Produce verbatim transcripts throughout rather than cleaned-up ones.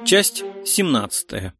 Часть семнадцатая.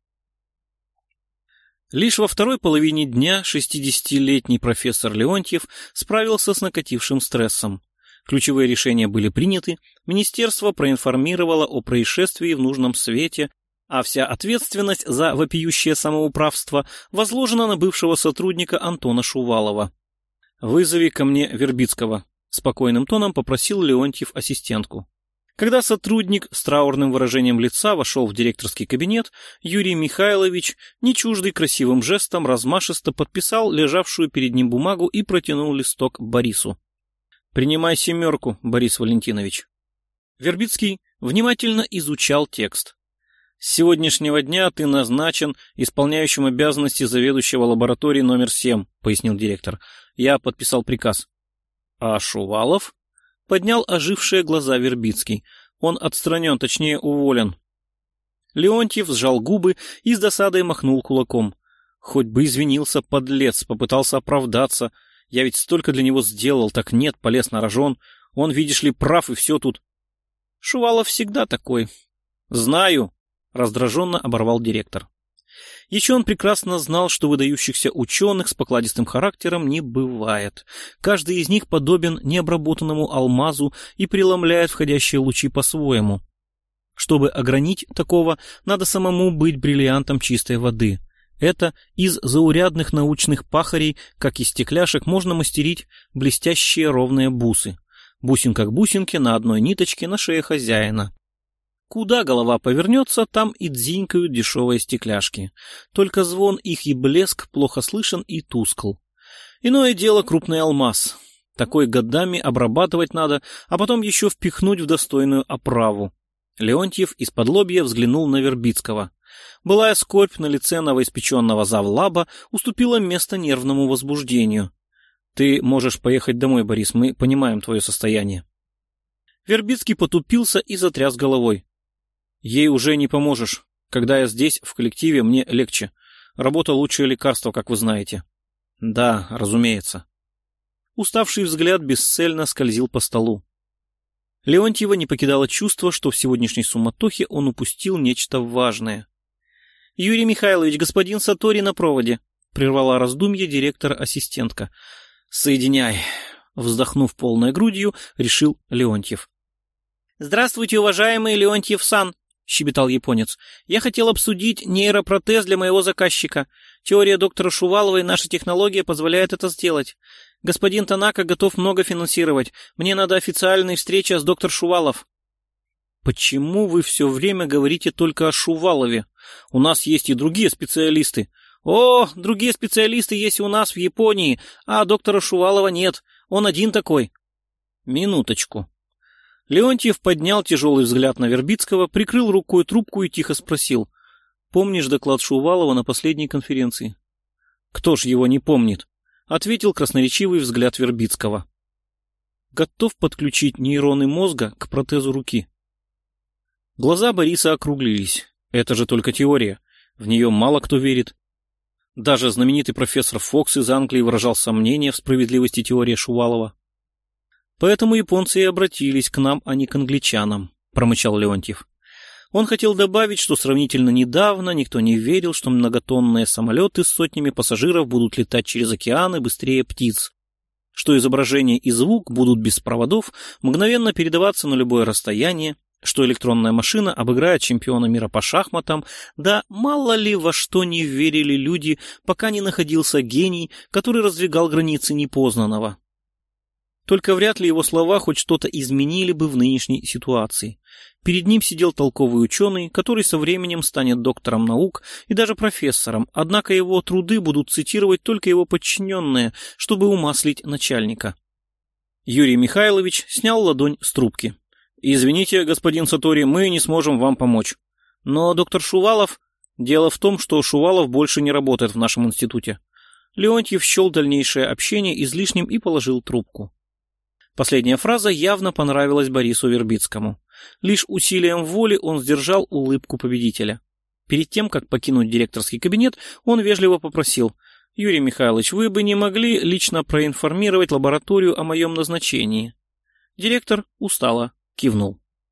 Лишь во второй половине дня шестидесятилетний профессор Леонтьев справился с накатившим стрессом. Ключевые решения были приняты, министерство проинформировало о происшествии в нужном свете, а вся ответственность за вопиющее самоуправство возложена на бывшего сотрудника Антона Шувалова. «Вызови ко мне Вербицкого», — спокойным тоном попросил Леонтьев ассистентку. Когда сотрудник с траурным выражением лица вошел в директорский кабинет, Юрий Михайлович, не чуждый красивым жестом, размашисто подписал лежавшую перед ним бумагу и протянул листок Борису. «Принимай семерку, Борис Валентинович». Вербицкий внимательно изучал текст. «С сегодняшнего дня ты назначен исполняющим обязанности заведующего лабораторией номер семь», — пояснил директор. «Я подписал приказ». «А Шувалов?» — поднял ожившие глаза Вербицкий. «Он отстранен, точнее уволен». Леонтьев сжал губы и с досадой махнул кулаком. «Хоть бы извинился, подлец, попытался оправдаться. Я ведь столько для него сделал, так нет, полез на рожон. Он, видишь ли, прав, и все тут». «Шувалов всегда такой». «Знаю», — раздраженно оборвал директор. Еще он прекрасно знал, что выдающихся ученых с покладистым характером не бывает. Каждый из них подобен необработанному алмазу и преломляет входящие лучи по-своему. Чтобы огранить такого, надо самому быть бриллиантом чистой воды. Это из заурядных научных пахарей, как из стекляшек, можно мастерить блестящие ровные бусы. Бусинка к бусинке на одной ниточке на шее хозяина. Куда голова повернется, там и дзинькают дешевые стекляшки. Только звон их и блеск плохо слышен и тускл. Иное дело крупный алмаз. Такой годами обрабатывать надо, а потом еще впихнуть в достойную оправу. Леонтьев из-под лобья взглянул на Вербицкого. Былая скорбь на лице новоиспеченного завлаба уступила место нервному возбуждению. «Ты можешь поехать домой, Борис, мы понимаем твое состояние». Вербицкий потупился и затряс головой. «Ей уже не поможешь. Когда я здесь, в коллективе, мне легче. Работа — лучшее лекарство, как вы знаете». «Да, разумеется». Уставший взгляд бесцельно скользил по столу. Леонтьева не покидало чувство, что в сегодняшней суматохе он упустил нечто важное. «Юрий Михайлович, господин Сатори на проводе», — прервала раздумье директор-ассистентка. «Соединяй», — вздохнув полной грудью, решил Леонтьев. «Здравствуйте, уважаемый Леонтьев-сан», — щебетал японец. «Я хотел обсудить нейропротез для моего заказчика. Теория доктора Шувалова и наша технология позволяют это сделать. Господин Танака готов много финансировать. Мне надо официальная встреча с доктором Шувалов». «Почему вы все время говорите только о Шувалове? У нас есть и другие специалисты». «О, другие специалисты есть у нас в Японии, а доктора Шувалова нет. Он один такой». «Минуточку». Леонтьев поднял тяжелый взгляд на Вербицкого, прикрыл рукой трубку и тихо спросил. «Помнишь доклад Шувалова на последней конференции?» «Кто ж его не помнит?» — ответил красноречивый взгляд Вербицкого. «Готов подключить нейроны мозга к протезу руки». Глаза Бориса округлились. Это же только теория. В нее мало кто верит. Даже знаменитый профессор Фокс из Англии выражал сомнения в справедливости теории Шувалова. «Поэтому японцы и обратились к нам, а не к англичанам», — промычал Леонтьев. Он хотел добавить, что сравнительно недавно никто не верил, что многотонные самолеты с сотнями пассажиров будут летать через океаны быстрее птиц, что изображение и звук будут без проводов мгновенно передаваться на любое расстояние, что электронная машина обыграет чемпиона мира по шахматам, да мало ли во что не верили люди, пока не находился гений, который раздвигал границы непознанного. Только вряд ли его слова хоть что-то изменили бы в нынешней ситуации. Перед ним сидел толковый ученый, который со временем станет доктором наук и даже профессором, однако его труды будут цитировать только его подчиненные, чтобы умаслить начальника. Юрий Михайлович снял ладонь с трубки. «Извините, господин Сатори, мы не сможем вам помочь. Но доктор Шувалов...» «Дело в том, что Шувалов больше не работает в нашем институте». Леонтьев счел дальнейшее общение излишним и положил трубку. Последняя фраза явно понравилась Борису Вербицкому. Лишь усилием воли он сдержал улыбку победителя. Перед тем, как покинуть директорский кабинет, он вежливо попросил: «Юрий Михайлович, вы бы не могли лично проинформировать лабораторию о моем назначении?» Директор устало кивнул.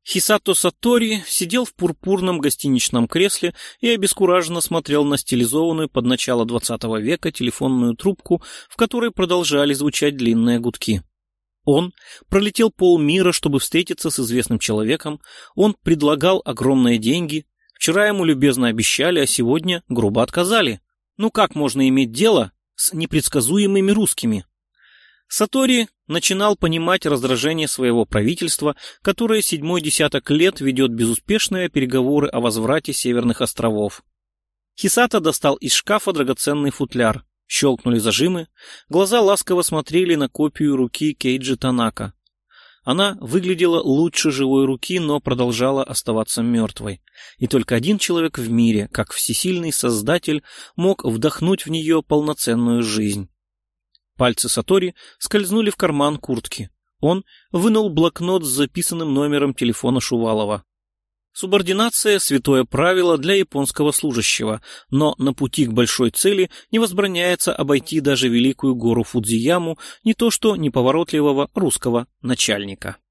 Хисато Сатори сидел в пурпурном гостиничном кресле и обескураженно смотрел на стилизованную под начало двадцатого века телефонную трубку, в которой продолжали звучать длинные гудки. Он пролетел полмира, чтобы встретиться с известным человеком, он предлагал огромные деньги, вчера ему любезно обещали, а сегодня грубо отказали. Ну как можно иметь дело с непредсказуемыми русскими? Сатори начинал понимать раздражение своего правительства, которое седьмой десяток лет ведет безуспешные переговоры о возврате Северных островов. Хисато достал из шкафа драгоценный футляр. Щелкнули зажимы, глаза ласково смотрели на копию руки Кейджи Танака. Она выглядела лучше живой руки, но продолжала оставаться мертвой. И только один человек в мире, как всесильный Создатель, мог вдохнуть в нее полноценную жизнь. Пальцы Сатори скользнули в карман куртки. Он вынул блокнот с записанным номером телефона Шувалова. Субординация – святое правило для японского служащего, но на пути к большой цели не возбраняется обойти даже великую гору Фудзияму, не то что неповоротливого русского начальника.